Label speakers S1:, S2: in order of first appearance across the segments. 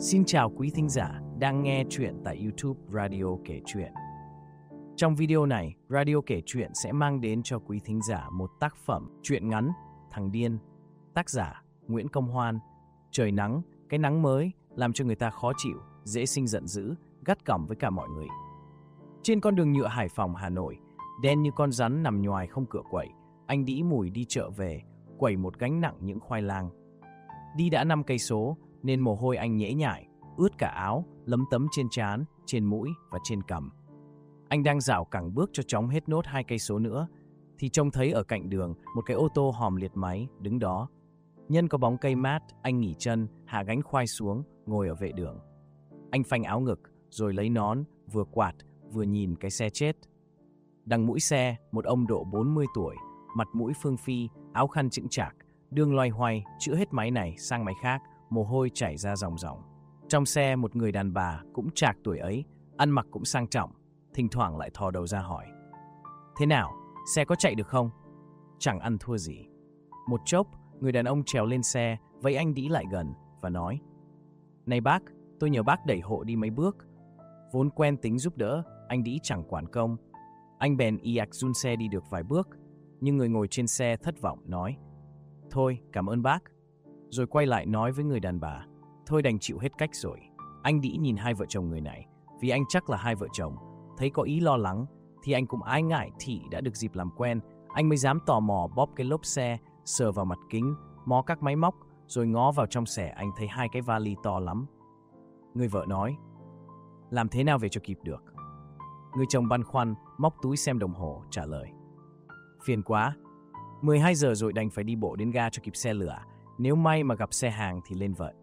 S1: Xin chào quý thính giả đang nghe chuyện tại YouTube Radio Kể Chuyện. Trong video này, Radio Kể Chuyện sẽ mang đến cho quý thính giả một tác phẩm truyện ngắn Thằng Điên, tác giả Nguyễn Công Hoan. Trời nắng, cái nắng mới làm cho người ta khó chịu, dễ sinh giận dữ, gắt gỏng với cả mọi người. Trên con đường nhựa Hải Phòng, Hà Nội, đen như con rắn nằm nhoài không cửa quậy, anh Đĩ Mùi đi chợ về, quẩy một gánh nặng những khoai lang. Đi đã 5 cây số nên mồ hôi anh nhễ nhại, ướt cả áo, lấm tấm trên trán, trên mũi và trên cằm. Anh đang rảo cẳng bước cho chóng hết nốt 2 cây số nữa thì trông thấy ở cạnh đường một cái ô tô hòm liệt máy đứng đó. Nhân có bóng cây mát, anh nghỉ chân, hạ gánh khoai xuống, ngồi ở vệ đường. Anh phanh áo ngực rồi lấy nón, vừa quạt vừa nhìn cái xe chết. Đằng mũi xe, một ông độ 40 tuổi, mặt mũi phương phi, áo khăn chững chạc, đương loay hoay chữa hết máy này sang máy khác, mồ hôi chảy ra ròng ròng. Trong xe một người đàn bà cũng trạc tuổi ấy, ăn mặc cũng sang trọng, thỉnh thoảng lại thò đầu ra hỏi: "Thế nào, xe có chạy được không?" Chẳng ăn thua gì. Một chốc, người đàn ông trèo lên xe, vẫy anh Đĩ lại gần và nói: "Này bác, tôi nhờ bác đẩy hộ đi mấy bước." Vốn quen tính giúp đỡ, anh Đĩ chẳng quản công. Anh bèn y ạch run xe đi được vài bước, nhưng người ngồi trên xe thất vọng nói: "Thôi, cảm ơn bác." Rồi quay lại nói với người đàn bà: "Thôi đành chịu hết cách rồi." Anh Đĩ nhìn hai vợ chồng người này, vì anh chắc là hai vợ chồng, thấy có ý lo lắng, thì anh cũng ái ngại thị đã được dịp làm quen, anh mới dám tò mò bóp cái lốp xe, sờ vào mặt kính, mó các máy móc, rồi ngó vào trong xe. Anh thấy 2 cái vali to lắm. Người vợ nói: "Làm thế nào về cho kịp được?" Người chồng băn khoăn, móc túi xem đồng hồ, trả lời: "Phiền quá, 12 giờ rồi, đành phải đi bộ đến ga cho kịp xe lửa. Nếu may mà gặp xe hàng thì lên vậy."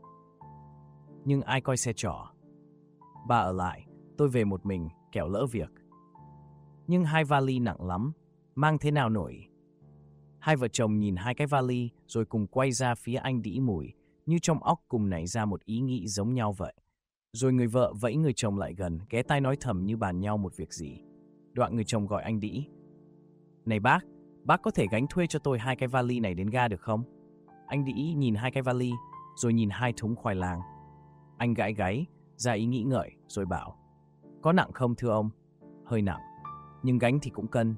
S1: Nhưng ai coi xe trỏ. "Bà ở lại, tôi về một mình, kẻo lỡ việc." Nhưng 2 vali nặng lắm, mang thế nào nổi. Hai vợ chồng nhìn 2 cái vali rồi cùng quay ra phía anh Đĩ Mùi, như trong óc cùng nảy ra một ý nghĩ giống nhau vậy. Rồi người vợ vẫy người chồng lại gần, ghé tai nói thầm như bàn nhau một việc gì. Đoạn người chồng gọi anh Đĩ: "Này bác có thể gánh thuê cho tôi 2 cái vali này đến ga được không?" Anh Đĩ nhìn 2 cái vali, rồi nhìn 2 thúng khoai lang. Anh gãi gáy, ra ý nghĩ ngợi, rồi bảo: "Có nặng không thưa ông?" "Hơi nặng, nhưng gánh thì cũng cân."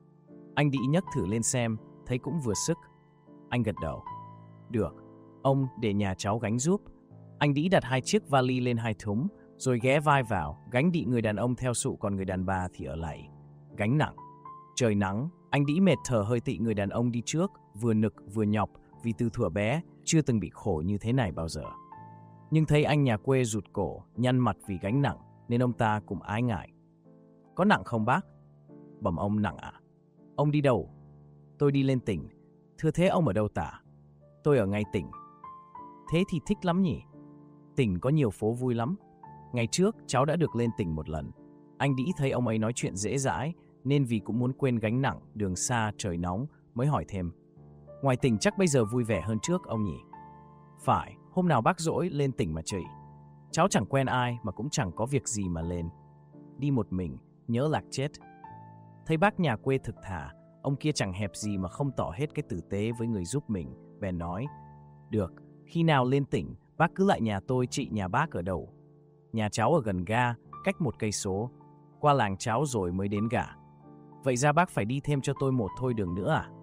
S1: Anh Đĩ nhấc thử lên xem, thấy cũng vừa sức. Anh gật đầu: "Được, ông để nhà cháu gánh giúp." Anh Đĩ đặt 2 chiếc vali lên 2 thúng, rồi ghé vai vào, gánh đị người đàn ông theo sụ, còn người đàn bà thì ở lại, gánh nặng. Trời nắng, anh Đĩ mệt thở hơi tị người đàn ông đi trước, vừa nực vừa nhọc, vì từ thuở bé chưa từng bị khổ như thế này bao giờ. Nhưng thấy anh nhà quê rụt cổ, nhăn mặt vì gánh nặng, nên ông ta cũng ái ngại: "Có nặng không bác?" Bẩm ông: "Nặng ạ." "Ông đi đâu?" "Tôi đi lên tỉnh." "Thưa thế ông ở đâu tả?" "Tôi ở ngay tỉnh." "Thế thì thích lắm nhỉ? Tỉnh có nhiều phố vui lắm. Ngày trước cháu đã được lên tỉnh một lần." Anh Đĩ thấy ông ấy nói chuyện dễ dãi, nên vì cũng muốn quên gánh nặng, đường xa, trời nóng, mới hỏi thêm: "Ngoài tỉnh chắc bây giờ vui vẻ hơn trước ông nhỉ?" "Phải, hôm nào bác rỗi lên tỉnh mà chơi. Cháu chẳng quen ai mà cũng chẳng có việc gì mà lên. Đi một mình, nhớ lạc chết." Thấy bác nhà quê thực thà, ông kia chẳng hẹp gì mà không tỏ hết cái tử tế với người giúp mình, bèn nói: "Được, khi nào lên tỉnh, bác cứ lại nhà tôi. Chị nhà bác ở đâu?" "Nhà cháu ở gần ga, cách 1 cây số, qua làng cháu rồi mới đến ga." "Vậy ra bác phải đi thêm cho tôi 1 thôi đường nữa à?"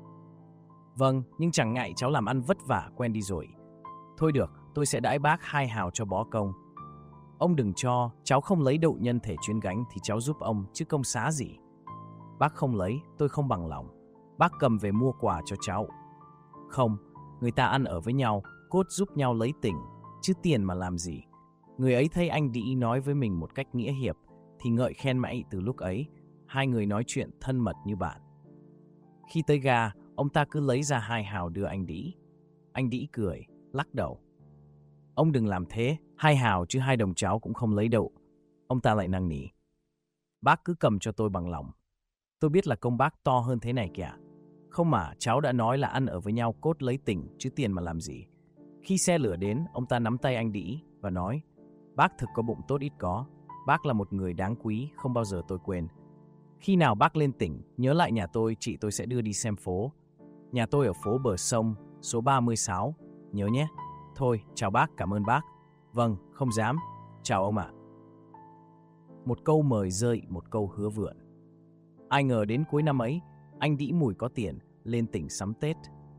S1: "Vâng, nhưng chẳng ngại cháu làm ăn vất vả quen đi rồi." "Thôi được, tôi sẽ đãi bác 2 hào cho bó công." "Ông đừng cho, cháu không lấy đậu nhân thể chuyên gánh thì cháu giúp ông chứ công xá gì." "Bác không lấy, tôi không bằng lòng. Bác cầm về mua quà cho cháu." "Không, người ta ăn ở với nhau, cốt giúp nhau lấy tình, chứ tiền mà làm gì." Người ấy thấy anh Đĩ nói với mình một cách nghĩa hiệp thì ngợi khen mãi. Từ lúc ấy, 2 người nói chuyện thân mật như bạn. Khi tới ga, ông ta cứ lấy ra 2 hào đưa anh Đĩ. Anh Đĩ cười, lắc đầu: "Ông đừng làm thế, 2 hào chứ 2 đồng cháu cũng không lấy đâu." Ông ta lại năn nỉ: "Bác cứ cầm cho tôi bằng lòng. Tôi biết là công bác to hơn thế này kìa. Không mà cháu đã nói là ăn ở với nhau cốt lấy tình, chứ tiền mà làm gì." Khi xe lửa đến, ông ta nắm tay anh Đĩ và nói: "Bác thực có bụng tốt ít có. Bác là một người đáng quý, không bao giờ tôi quên. Khi nào bác lên tỉnh, nhớ lại nhà tôi, chị tôi sẽ đưa đi xem phố. Nhà tôi ở phố bờ sông, số 36, nhớ nhé. Thôi, chào bác, cảm ơn bác." Vâng, không dám. Chào ông ạ. Một câu mời rơi, một câu hứa vượn. Ai ngờ đến cuối năm ấy, anh Đĩ Mùi có tiền, lên tỉnh sắm Tết.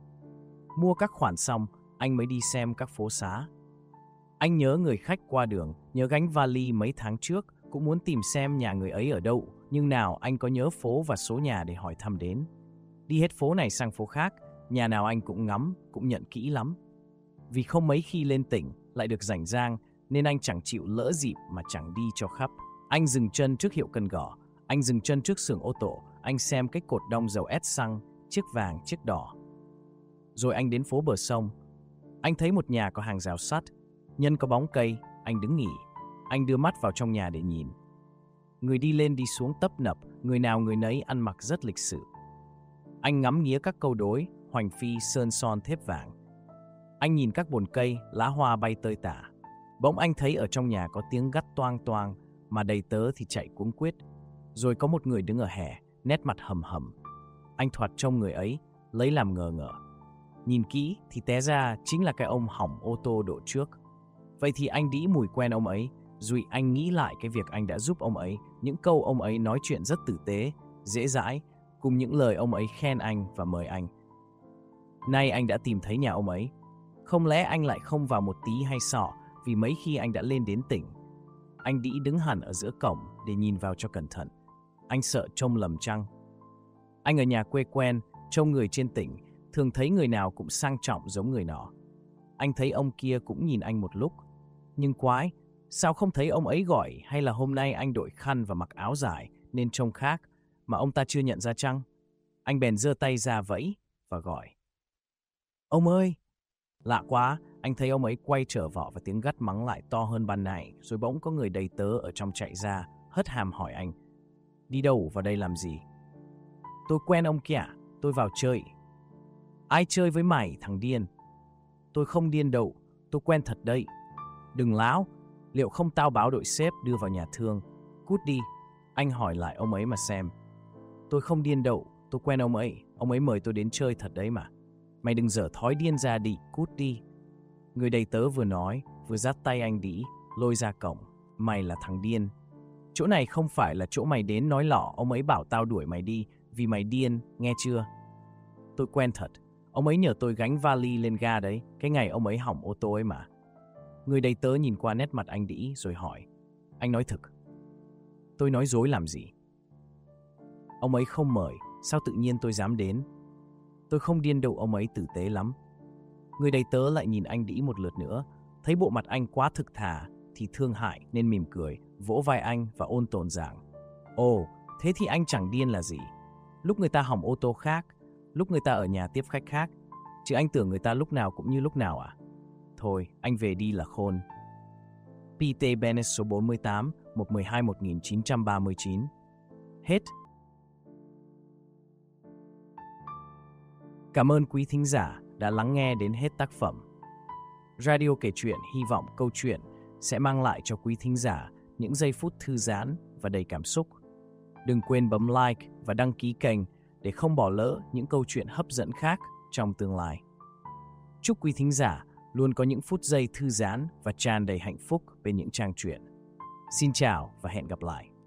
S1: Mua các khoản xong, anh mới đi xem các phố xá. Anh nhớ người khách qua đường, nhớ gánh vali mấy tháng trước, cũng muốn tìm xem nhà người ấy ở đâu, nhưng nào anh có nhớ phố và số nhà để hỏi thăm đến. Đi hết phố này sang phố khác, nhà nào anh cũng ngắm, cũng nhận kỹ lắm. Vì không mấy khi lên tỉnh, lại được rảnh rang, nên anh chẳng chịu lỡ dịp mà chẳng đi cho khắp. Anh dừng chân trước hiệu cân gõ, anh dừng chân trước xưởng ô tô, anh xem cái cột đong dầu ét xăng, chiếc vàng, chiếc đỏ. Rồi anh đến phố bờ sông. Anh thấy một nhà có hàng rào sắt, nhân có bóng cây, anh đứng nghỉ. Anh đưa mắt vào trong nhà để nhìn. Người đi lên đi xuống tấp nập, người nào người nấy ăn mặc rất lịch sự. Anh ngắm nghía các câu đối, hoành phi, sơn son thép vàng. Anh nhìn các bồn cây, lá hoa bay tơi tả. Bỗng anh thấy ở trong nhà có tiếng gắt toang toang, mà đầy tớ thì chạy cuống quýt. Rồi có một người đứng ở hè, nét mặt hầm hầm. Anh thoạt trông người ấy, lấy làm ngờ ngợ. Nhìn kỹ thì té ra chính là cái ông hỏng ô tô độ trước. Vậy thì anh Đĩ Mùi quen ông ấy, rồi anh nghĩ lại cái việc anh đã giúp ông ấy, những câu ông ấy nói chuyện rất tử tế, dễ dãi, cùng những lời ông ấy khen anh và mời anh. Nay anh đã tìm thấy nhà ông ấy. Không lẽ anh lại không vào một tí hay sọ, vì mấy khi anh đã lên đến tỉnh. Anh Đĩ đứng hẳn ở giữa cổng để nhìn vào cho cẩn thận. Anh sợ trông lầm chăng. Anh ở nhà quê quen, trông người trên tỉnh, thường thấy người nào cũng sang trọng giống người nọ. Anh thấy ông kia cũng nhìn anh một lúc. Nhưng quái, sao không thấy ông ấy gọi, hay là hôm nay anh đội khăn và mặc áo dài nên trông khác mà ông ta chưa nhận ra chăng? Anh bèn giơ tay ra vẫy và gọi. Ông ơi! Lạ quá, anh thấy ông ấy quay trở vỏ và tiếng gắt mắng lại to hơn ban nãy, rồi bỗng có người đầy tớ ở trong chạy ra, hất hàm hỏi anh. Đi đâu vào đây làm gì? Tôi quen ông kia, tôi vào chơi. Ai chơi với mày, thằng điên? Tôi không điên đâu, tôi quen thật đấy. Đừng láo, liệu không tao báo đội sếp đưa vào nhà thương? Cút đi, anh hỏi lại ông ấy mà xem. Tôi không điên đâu, tôi quen ông ấy mời tôi đến chơi thật đấy mà. Mày đừng dở thói điên ra đi, cút đi. Người đầy tớ vừa nói, vừa dắt tay anh Đĩ, lôi ra cổng. Mày là thằng điên. Chỗ này không phải là chỗ mày đến nói lỏ, ông ấy bảo tao đuổi mày đi, vì mày điên, nghe chưa? Tôi quen thật, ông ấy nhờ tôi gánh vali lên ga đấy, cái ngày ông ấy hỏng ô tô ấy mà. Người đầy tớ nhìn qua nét mặt anh Đĩ rồi hỏi. Anh nói thực. Tôi nói dối làm gì? Ông ấy không mời, sao tự nhiên tôi dám đến? Tôi không điên đâu, ông ấy tử tế lắm. Người đầy tớ lại nhìn anh Đĩ một lượt nữa, thấy bộ mặt anh quá thực thà thì thương hại nên mỉm cười, vỗ vai anh và ôn tồn giảng. Ồ, thế thì anh chẳng điên là gì. Lúc người ta hỏng ô tô khác, lúc người ta ở nhà tiếp khách khác, chứ anh tưởng người ta lúc nào cũng như lúc nào à? Thôi, anh về đi là khôn. P.T. Bennett số 48, 1/12/1939. Hết. Cảm ơn quý thính giả đã lắng nghe đến hết tác phẩm. Radio Kể Chuyện hy vọng câu chuyện sẽ mang lại cho quý thính giả những giây phút thư giãn và đầy cảm xúc. Đừng quên bấm like và đăng ký kênh để không bỏ lỡ những câu chuyện hấp dẫn khác trong tương lai. Chúc quý thính giả luôn có những phút giây thư giãn và tràn đầy hạnh phúc bên những trang truyện. Xin chào và hẹn gặp lại.